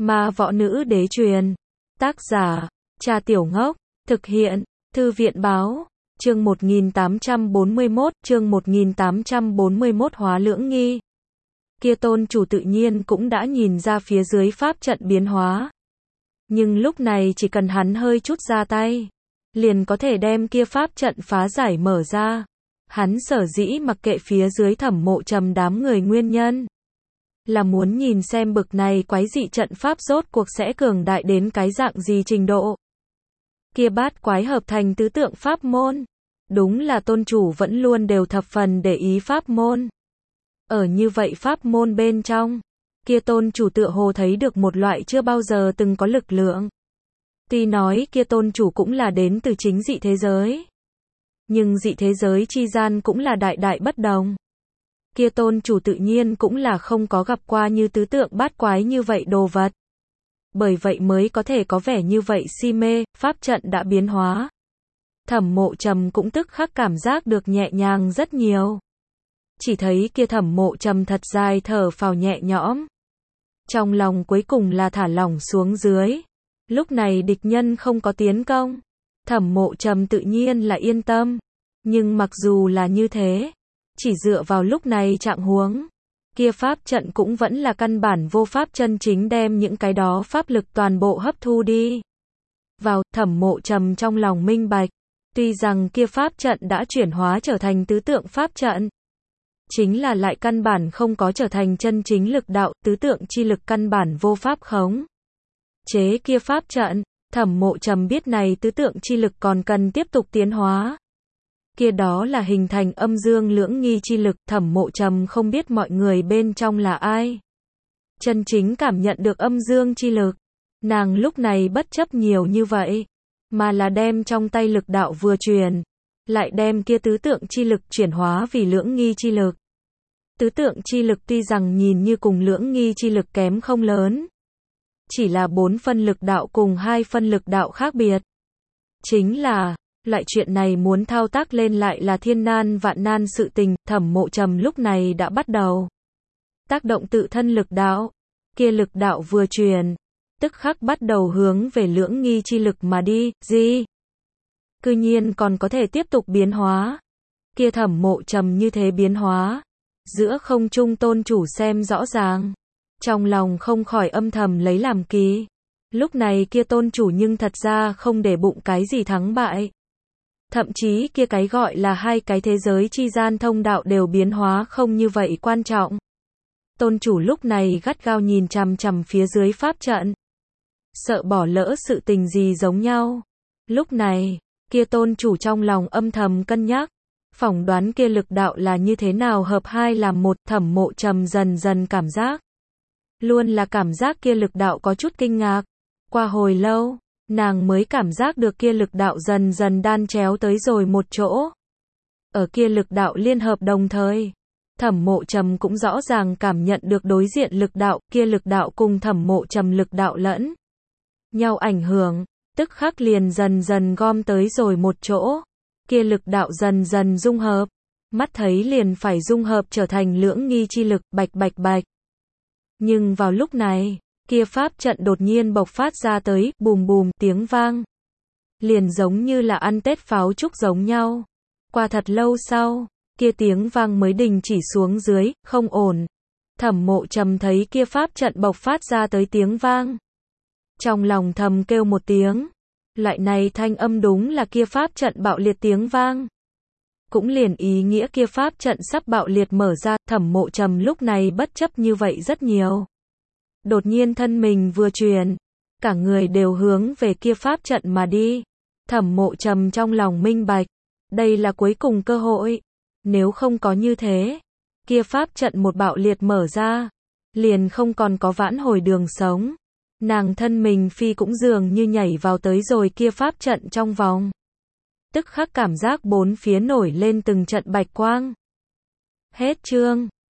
Ma Võ Nữ Đế truyền. Tác giả, Cha Tiểu Ngốc. Thực hiện, Thư viện báo. Chương 1841, Hóa Lưỡng Nghi. Kia tôn chủ tự nhiên cũng đã nhìn ra phía dưới pháp trận biến hóa. Nhưng lúc này chỉ cần hắn hơi chút ra tay, liền có thể đem kia pháp trận phá giải mở ra. Hắn sở dĩ mặc kệ phía dưới Thẩm Mộ Trầm đám người nguyên nhân, là muốn nhìn xem bực này quái dị trận pháp rốt cuộc sẽ cường đại đến cái dạng gì trình độ. Kia bát quái hợp thành tứ tượng pháp môn. Đúng là tôn chủ vẫn luôn đều thập phần để ý pháp môn. Ở như vậy pháp môn bên trong, kia tôn chủ tựa hồ thấy được một loại chưa bao giờ từng có lực lượng. Tuy nói kia tôn chủ cũng là đến từ chính dị thế giới, nhưng dị thế giới chi gian cũng là đại đại bất đồng. Kia tôn chủ tự nhiên cũng là không có gặp qua như tứ tượng bát quái như vậy đồ vật. Bởi vậy mới có thể có vẻ như vậy si mê, pháp trận đã biến hóa. Thẩm Mộ Trầm cũng tức khắc cảm giác được nhẹ nhàng rất nhiều. Chỉ thấy kia Thẩm Mộ Trầm thật dài thở phào nhẹ nhõm. Trong lòng cuối cùng là thả lỏng xuống dưới. Lúc này địch nhân không có tiến công. Thẩm Mộ Trầm tự nhiên là yên tâm. Nhưng mặc dù là như thế, chỉ dựa vào lúc này trạng huống, kia pháp trận cũng vẫn là căn bản vô pháp chân chính đem những cái đó pháp lực toàn bộ hấp thu đi vào. Thẩm Mộ Trầm trong lòng minh bạch, tuy rằng kia pháp trận đã chuyển hóa trở thành tứ tượng pháp trận, chính là lại căn bản không có trở thành chân chính lực đạo, tứ tượng chi lực căn bản vô pháp khống chế kia pháp trận. Thẩm Mộ Trầm biết này tứ tượng chi lực còn cần tiếp tục tiến hóa. Kia đó là hình thành âm dương lưỡng nghi chi lực. Thẩm Mộ Trầm không biết mọi người bên trong là ai chân chính cảm nhận được âm dương chi lực. Nàng lúc này bất chấp nhiều như vậy, mà là đem trong tay lực đạo vừa truyền, lại đem kia tứ tượng chi lực chuyển hóa vì lưỡng nghi chi lực. Tứ tượng chi lực tuy rằng nhìn như cùng lưỡng nghi chi lực kém không lớn, chỉ là 4 phân lực đạo cùng 2 phân lực đạo khác biệt. Chính là, loại chuyện này muốn thao tác lên lại là thiên nan vạn nan sự tình. Thẩm Mộ Trầm lúc này đã bắt đầu tác động tự thân lực đạo. Kia lực đạo vừa truyền, tức khắc bắt đầu hướng về lưỡng nghi chi lực mà đi. Gì? Cư nhiên còn có thể tiếp tục biến hóa. Kia Thẩm Mộ Trầm như thế biến hóa, giữa không trung tôn chủ xem rõ ràng, trong lòng không khỏi âm thầm lấy làm kỳ. Lúc này kia tôn chủ nhưng thật ra không để bụng cái gì thắng bại. Thậm chí kia cái gọi là hai cái thế giới chi gian thông đạo đều biến hóa không như vậy quan trọng. Tôn chủ lúc này gắt gao nhìn chằm chằm phía dưới pháp trận, sợ bỏ lỡ sự tình gì giống nhau. Lúc này, kia tôn chủ trong lòng âm thầm cân nhắc, phỏng đoán kia lực đạo là như thế nào hợp hai làm một. Thẩm Mộ Trầm dần dần cảm giác, luôn là cảm giác kia lực đạo có chút kinh ngạc. Qua hồi lâu, nàng mới cảm giác được kia lực đạo dần dần đan chéo tới rồi một chỗ. Ở kia lực đạo liên hợp đồng thời, Thẩm Mộ Trầm cũng rõ ràng cảm nhận được đối diện lực đạo, kia lực đạo cùng Thẩm Mộ Trầm lực đạo lẫn nhau ảnh hưởng, tức khắc liền dần dần gom tới rồi một chỗ. Kia lực đạo dần dần dung hợp, mắt thấy liền phải dung hợp trở thành lưỡng nghi chi lực. Bạch bạch bạch. Nhưng vào lúc này, kia pháp trận đột nhiên bộc phát ra tới, bùm bùm tiếng vang, liền giống như là ăn Tết pháo trúc giống nhau. Qua thật lâu sau, kia tiếng vang mới đình chỉ xuống dưới. Không ổn. Thẩm Mộ Trầm thấy kia pháp trận bộc phát ra tới tiếng vang, trong lòng thầm kêu một tiếng. Loại này thanh âm đúng là kia pháp trận bạo liệt tiếng vang, cũng liền ý nghĩa kia pháp trận sắp bạo liệt mở ra. Thẩm Mộ Trầm lúc này bất chấp như vậy rất nhiều, đột nhiên thân mình vừa chuyển, cả người đều hướng về kia pháp trận mà đi. Thẩm Mộ Trầm trong lòng minh bạch, đây là cuối cùng cơ hội. Nếu không có như thế, kia pháp trận một bạo liệt mở ra, liền không còn có vãn hồi đường sống. Nàng thân mình phi cũng dường như nhảy vào tới rồi kia pháp trận trong vòng. Tức khắc cảm giác bốn phía nổi lên từng trận bạch quang. Hết chương.